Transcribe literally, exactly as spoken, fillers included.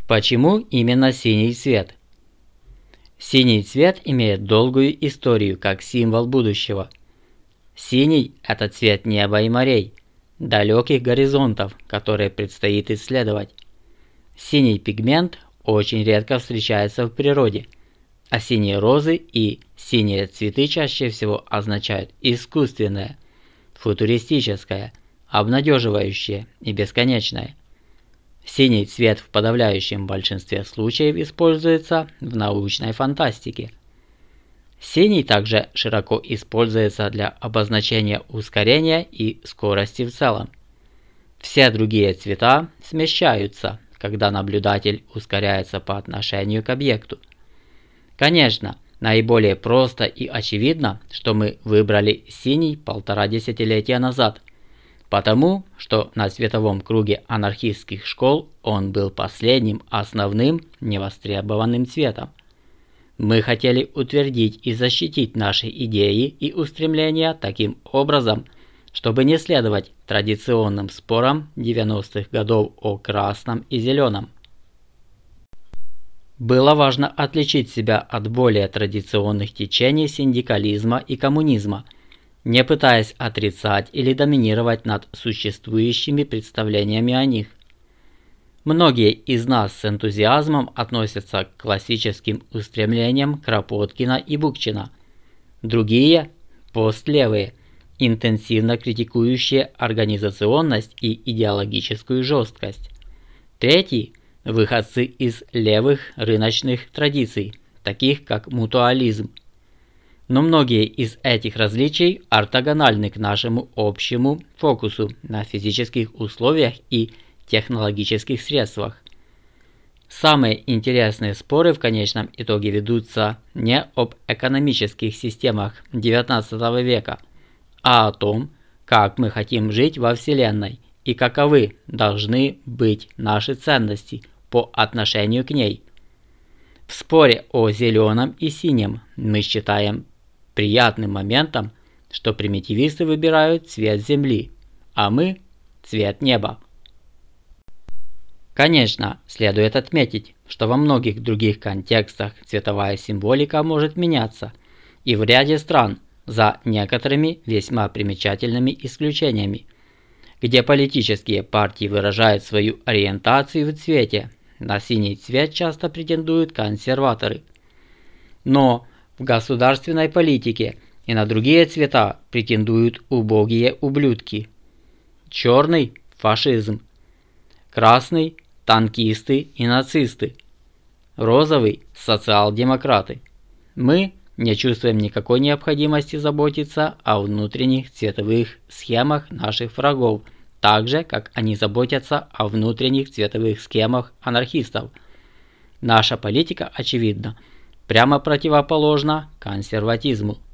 Почему именно синий цвет? Синий цвет имеет долгую историю как символ будущего. Синий – это цвет неба и морей, далеких горизонтов, которые предстоит исследовать. Синий пигмент очень редко встречается в природе, а синие розы и синие цветы чаще всего означают искусственное, футуристическое, обнадеживающее и бесконечное. Синий цвет в подавляющем большинстве случаев используется в научной фантастике. Синий также широко используется для обозначения ускорения и скорости в целом. Все другие цвета смещаются, когда наблюдатель ускоряется по отношению к объекту. Конечно, наиболее просто и очевидно, что мы выбрали синий полтора десятилетия назад, потому что на световом круге анархистских школ он был последним основным невостребованным цветом. Мы хотели утвердить и защитить наши идеи и устремления таким образом, чтобы не следовать традиционным спорам девяностых годов о красном и зеленом. Было важно отличить себя от более традиционных течений синдикализма и коммунизма, не пытаясь отрицать или доминировать над существующими представлениями о них. Многие из нас с энтузиазмом относятся к классическим устремлениям Кропоткина и Букчина. Другие – постлевые, интенсивно критикующие организационность и идеологическую жесткость. Третьи – выходцы из левых рыночных традиций, таких как мутуализм. Но многие из этих различий ортогональны к нашему общему фокусу на физических условиях и технологических средствах. Самые интересные споры в конечном итоге ведутся не об экономических системах девятнадцатого века, а о том, как мы хотим жить во Вселенной и каковы должны быть наши ценности по отношению к ней. В споре о зеленом и синем мы считаем приятным моментом, что примитивисты выбирают цвет Земли, а мы – цвет неба. Конечно, следует отметить, что во многих других контекстах цветовая символика может меняться, и в ряде стран, за некоторыми весьма примечательными исключениями, где политические партии выражают свою ориентацию в цвете, на синий цвет часто претендуют консерваторы. Но в государственной политике и на другие цвета претендуют убогие ублюдки. Черный – фашизм. Красный – танкисты и нацисты. Розовый – социал-демократы. Мы не чувствуем никакой необходимости заботиться о внутренних цветовых схемах наших врагов, так же, как они заботятся о внутренних цветовых схемах анархистов. Наша политика, очевидно, прямо противоположна консерватизму.